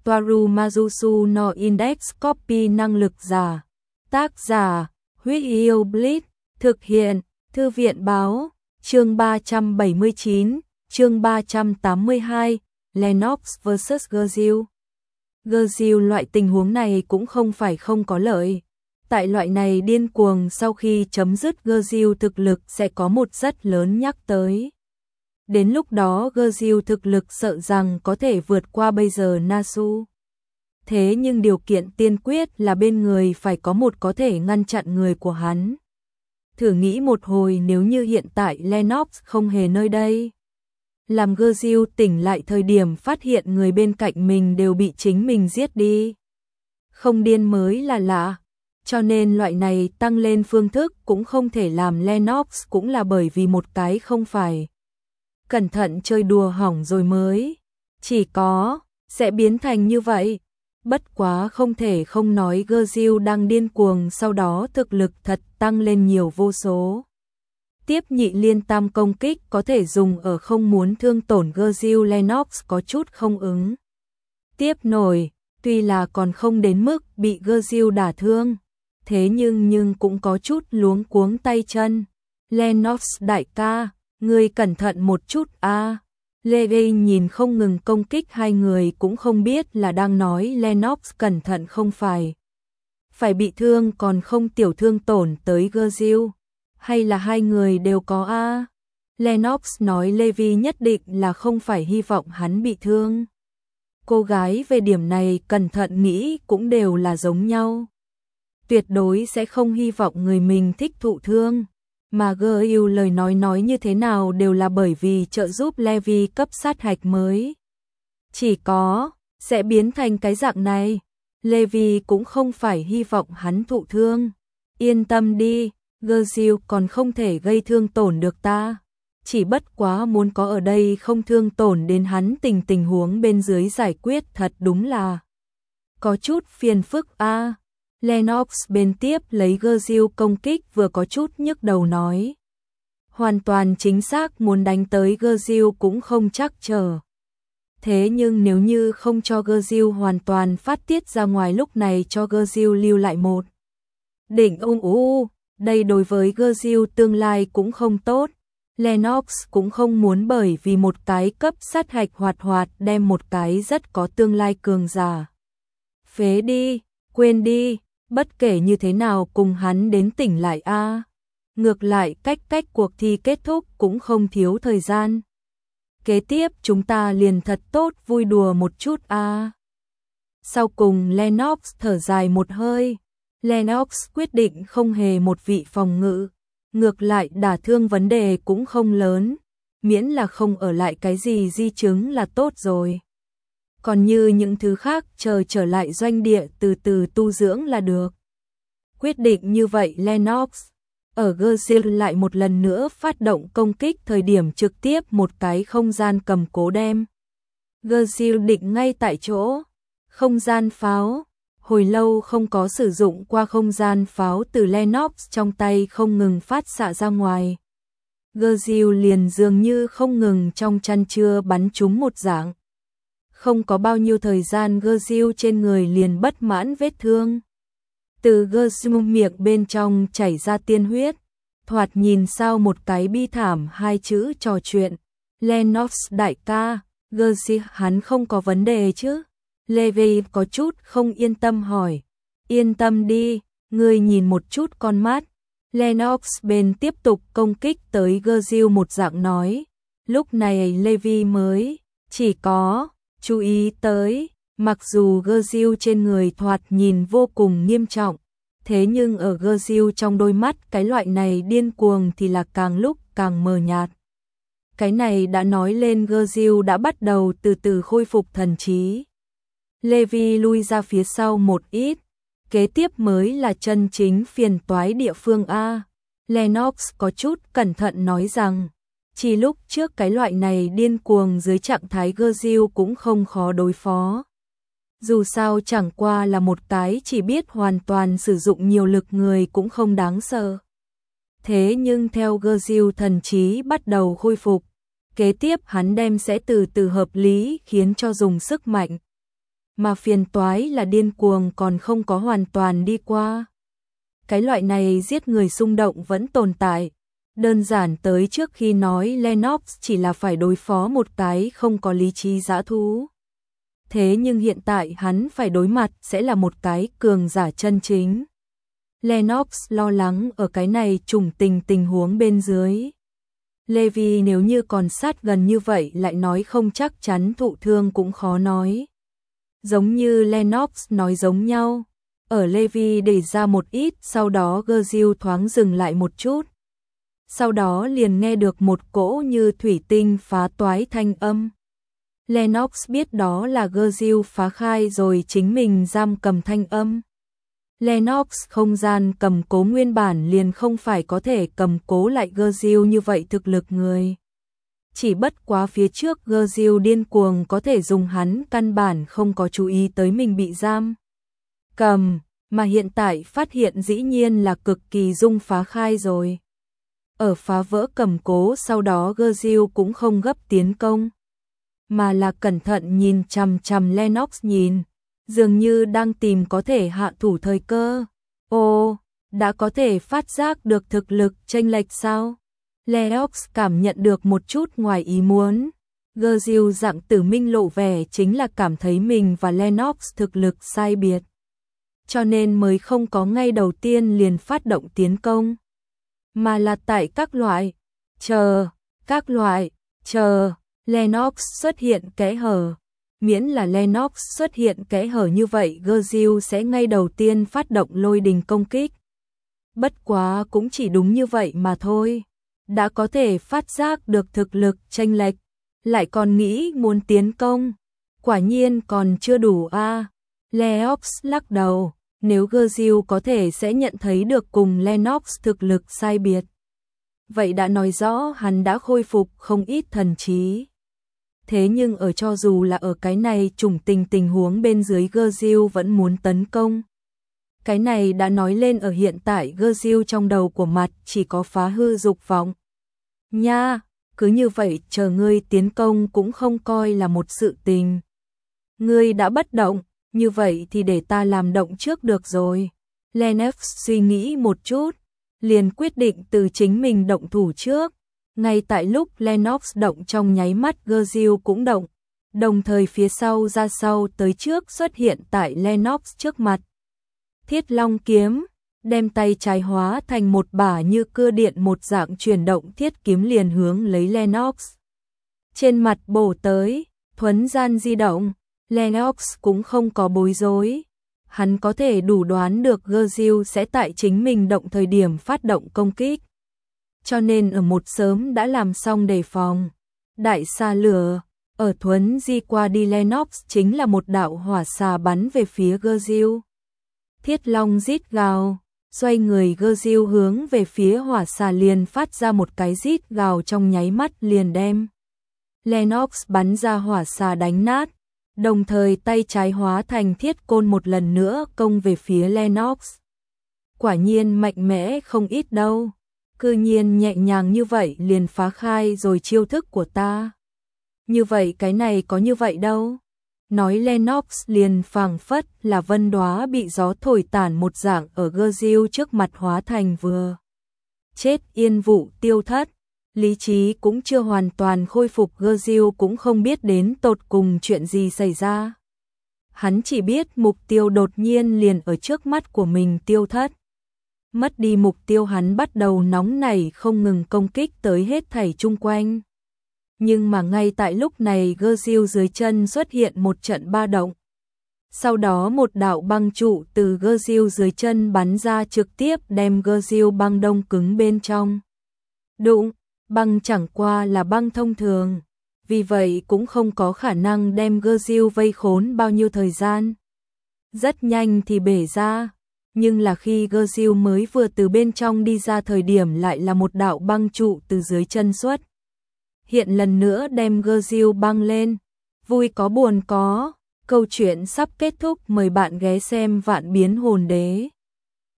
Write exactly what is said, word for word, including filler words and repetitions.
Toaru Majusu no Index Copy năng lực giả. Tác giả, Huyết Yêu Blitz, thực hiện, Thư viện báo, chương ba trăm bảy mươi chín, chương ba trăm tám mươi hai, Lennox versus Girziu. Girziu loại tình huống này cũng không phải không có lợi. Tại loại này điên cuồng sau khi chấm dứt Girziu thực lực sẽ có một rất lớn nhắc tới. Đến lúc đó Girziu thực lực sợ rằng có thể vượt qua bây giờ Nasu. Thế nhưng điều kiện tiên quyết là bên người phải có một có thể ngăn chặn người của hắn. Thử nghĩ một hồi nếu như hiện tại Lennox không hề nơi đây. Làm Girziu tỉnh lại thời điểm phát hiện người bên cạnh mình đều bị chính mình giết đi. Không điên mới là lạ. Cho nên loại này tăng lên phương thức cũng không thể làm Lennox cũng là bởi vì một cái không phải. Cẩn thận chơi đùa hỏng rồi mới. Chỉ có, sẽ biến thành như vậy. Bất quá không thể không nói Girziu đang điên cuồng sau đó thực lực thật tăng lên nhiều vô số. Tiếp nhị liên tam công kích có thể dùng ở không muốn thương tổn Girziu Lennox có chút không ứng. Tiếp nổi, tuy là còn không đến mức bị Girziu đả thương. Thế nhưng nhưng cũng có chút luống cuống tay chân. Lennox đại ca, ngươi cẩn thận một chút a. À. Levi nhìn không ngừng công kích hai người cũng không biết là đang nói Lennox cẩn thận không phải. Phải bị thương còn không tiểu thương tổn tới Girziu. Hay là hai người đều có a. À. Lennox nói Levi nhất định là không phải hy vọng hắn bị thương. Cô gái về điểm này cẩn thận nghĩ cũng đều là giống nhau. Tuyệt đối sẽ không hy vọng người mình thích thụ thương. Mà Girziu lời nói nói như thế nào đều là bởi vì trợ giúp Levi cấp sát hạch mới. Chỉ có, sẽ biến thành cái dạng này. Levi cũng không phải hy vọng hắn thụ thương. Yên tâm đi, Girziu còn không thể gây thương tổn được ta. Chỉ bất quá muốn có ở đây không thương tổn đến hắn tình tình huống bên dưới giải quyết thật đúng là có chút phiền phức a. À. Lennox bên tiếp lấy Girziu công kích vừa có chút nhức đầu nói. Hoàn toàn chính xác muốn đánh tới Girziu cũng không chắc chờ. Thế nhưng nếu như không cho Girziu hoàn toàn phát tiết ra ngoài lúc này cho Girziu lưu lại một. Đỉnh ung u, đây đối với Girziu tương lai cũng không tốt. Lennox cũng không muốn bởi vì một cái cấp sát hạch hoạt hoạt đem một cái rất có tương lai cường giả. Phế đi, quên đi. Bất kể như thế nào cùng hắn đến tỉnh lại a. À. Ngược lại cách cách cuộc thi kết thúc cũng không thiếu thời gian. Kế tiếp chúng ta liền thật tốt vui đùa một chút a. À. Sau cùng Lennox thở dài một hơi. Lennox quyết định không hề một vị phòng ngự. Ngược lại đả thương vấn đề cũng không lớn. Miễn là không ở lại cái gì di chứng là tốt rồi. Còn như những thứ khác chờ trở lại doanh địa từ từ tu dưỡng là được. Quyết định như vậy Lennox, ở Girziu lại một lần nữa phát động công kích thời điểm trực tiếp một cái không gian cầm cố đem. Girziu định ngay tại chỗ, không gian pháo, hồi lâu không có sử dụng qua không gian pháo từ Lennox trong tay không ngừng phát xạ ra ngoài. Girziu liền dường như không ngừng trong chăn trưa bắn trúng một dạng. Không có bao nhiêu thời gian Girziu trên người liền bất mãn vết thương. Từ Girziu miệng bên trong chảy ra tiên huyết. Thoạt nhìn sao một cái bi thảm hai chữ trò chuyện. Lennox đại ca, Girziu hắn không có vấn đề chứ? Levi có chút không yên tâm hỏi. Yên tâm đi, ngươi nhìn một chút con mắt. Lennox bên tiếp tục công kích tới Girziu một dạng nói. Lúc này Levi mới chỉ có chú ý tới, mặc dù Girziu trên người thoạt nhìn vô cùng nghiêm trọng, thế nhưng ở Girziu trong đôi mắt cái loại này điên cuồng thì là càng lúc càng mờ nhạt. Cái này đã nói lên Girziu đã bắt đầu từ từ khôi phục thần trí. Levi lui ra phía sau một ít, kế tiếp mới là chân chính phiền toái địa phương A. Lennox có chút cẩn thận nói rằng, chỉ lúc trước cái loại này điên cuồng dưới trạng thái Girziu cũng không khó đối phó. Dù sao chẳng qua là một cái chỉ biết hoàn toàn sử dụng nhiều lực người cũng không đáng sợ. Thế nhưng theo Girziu thần trí bắt đầu khôi phục, kế tiếp hắn đem sẽ từ từ hợp lý khiến cho dùng sức mạnh. mà phiền toái là điên cuồng còn không có hoàn toàn đi qua. Cái loại này giết người xung động vẫn tồn tại. Đơn giản tới trước khi nói Lennox chỉ là phải đối phó một cái không có lý trí dã thú. Thế nhưng hiện tại hắn phải đối mặt sẽ là một cái cường giả chân chính. Lennox lo lắng ở cái này trùng tình tình huống bên dưới. Levi nếu như còn sát gần như vậy lại nói không chắc chắn thụ thương cũng khó nói. Giống như Lennox nói giống nhau. Ở Levi để ra một ít, sau đó Gurgil thoáng dừng lại một chút. Sau đó liền nghe được một cỗ như thủy tinh phá toái thanh âm. Lennox biết đó là Gurgil phá khai rồi chính mình giam cầm thanh âm. Lennox không gian cầm cố nguyên bản liền không phải có thể cầm cố lại Gurgil như vậy thực lực người. Chỉ bất quá phía trước Gurgil điên cuồng có thể dùng hắn căn bản không có chú ý tới mình bị giam cầm, mà hiện tại phát hiện dĩ nhiên là cực kỳ dung phá khai rồi. Ở phá vỡ cầm cố sau đó Gurgil cũng không gấp tiến công, mà là cẩn thận nhìn chằm chằm Lennox nhìn, dường như đang tìm có thể hạ thủ thời cơ. Ô, đã có thể phát giác được thực lực chênh lệch sao? Lennox cảm nhận được một chút ngoài ý muốn. Gurgil dạng tử minh lộ vẻ chính là cảm thấy mình và Lennox thực lực sai biệt, cho nên mới không có ngay đầu tiên liền phát động tiến công, mà là tại các loại, chờ, các loại, chờ, Lennox xuất hiện kẽ hở. Miễn là Lennox xuất hiện kẽ hở như vậy Gurgil sẽ ngay đầu tiên phát động lôi đình công kích. Bất quá cũng chỉ đúng như vậy mà thôi. Đã có thể phát giác được thực lực chênh lệch, lại còn nghĩ muốn tiến công. Quả nhiên còn chưa đủ a. À. Lennox lắc đầu, nếu Gurgil có thể sẽ nhận thấy được cùng Lennox thực lực sai biệt. Vậy đã nói rõ hắn đã khôi phục không ít thần trí. Thế nhưng ở cho dù là ở cái này trùng tình tình huống bên dưới Gurgil vẫn muốn tấn công. Cái này đã nói lên ở hiện tại Gurgil trong đầu của mặt chỉ có phá hư dục vọng. Nha, cứ như vậy chờ ngươi tiến công cũng không coi là một sự tình. Ngươi đã bất động, như vậy thì để ta làm động trước được rồi. Lennox suy nghĩ một chút, liền quyết định từ chính mình động thủ trước. Ngay tại lúc Lennox động trong nháy mắt Gurgil cũng động, đồng thời phía sau ra sau tới trước xuất hiện tại Lennox trước mặt. Thiết Long kiếm, đem tay trái hóa thành một bả như cưa điện một dạng chuyển động thiết kiếm liền hướng lấy Lennox. Trên mặt bổ tới, thuấn gian di động, Lennox cũng không có bối rối. Hắn có thể đủ đoán được Gurgil sẽ tại chính mình động thời điểm phát động công kích. Cho nên ở một sớm đã làm xong đề phòng. Đại xà lửa, ở thuấn di qua đi Lennox chính là một đạo hỏa xà bắn về phía Gurgil. Thiết Long rít gào, xoay người Gurgil hướng về phía hỏa xà liền phát ra một cái rít gào trong nháy mắt liền đem Lennox bắn ra hỏa xà đánh nát, đồng thời tay trái hóa thành thiết côn một lần nữa công về phía Lennox. Quả nhiên mạnh mẽ không ít đâu. Cư nhiên nhẹ nhàng như vậy liền phá khai rồi chiêu thức của ta. Như vậy cái này có như vậy đâu. Nói Lennox liền phảng phất là vân đóa bị gió thổi tản một dạng ở Gurgil trước mặt hóa thành vừa chết yên vụ tiêu thất. Lý trí cũng chưa hoàn toàn khôi phục Gurgil cũng không biết đến tột cùng chuyện gì xảy ra. Hắn chỉ biết mục tiêu đột nhiên liền ở trước mắt của mình tiêu thất. Mất đi mục tiêu hắn bắt đầu nóng nảy không ngừng công kích tới hết thảy chung quanh. Nhưng mà ngay tại lúc này Gurgil dưới chân xuất hiện một trận ba động. Sau đó một đạo băng trụ từ Gurgil dưới chân bắn ra trực tiếp đem Gurgil băng đông cứng bên trong. Đụng, băng chẳng qua là băng thông thường. Vì vậy cũng không có khả năng đem Gurgil vây khốn bao nhiêu thời gian. Rất nhanh thì bể ra. Nhưng là khi Gurgil mới vừa từ bên trong đi ra thời điểm lại là một đạo băng trụ từ dưới chân xuất. Hiện lần nữa đem Gurgil băng lên. Vui có buồn có. Câu chuyện sắp kết thúc, mời bạn ghé xem Vạn Biến Hồn Đế.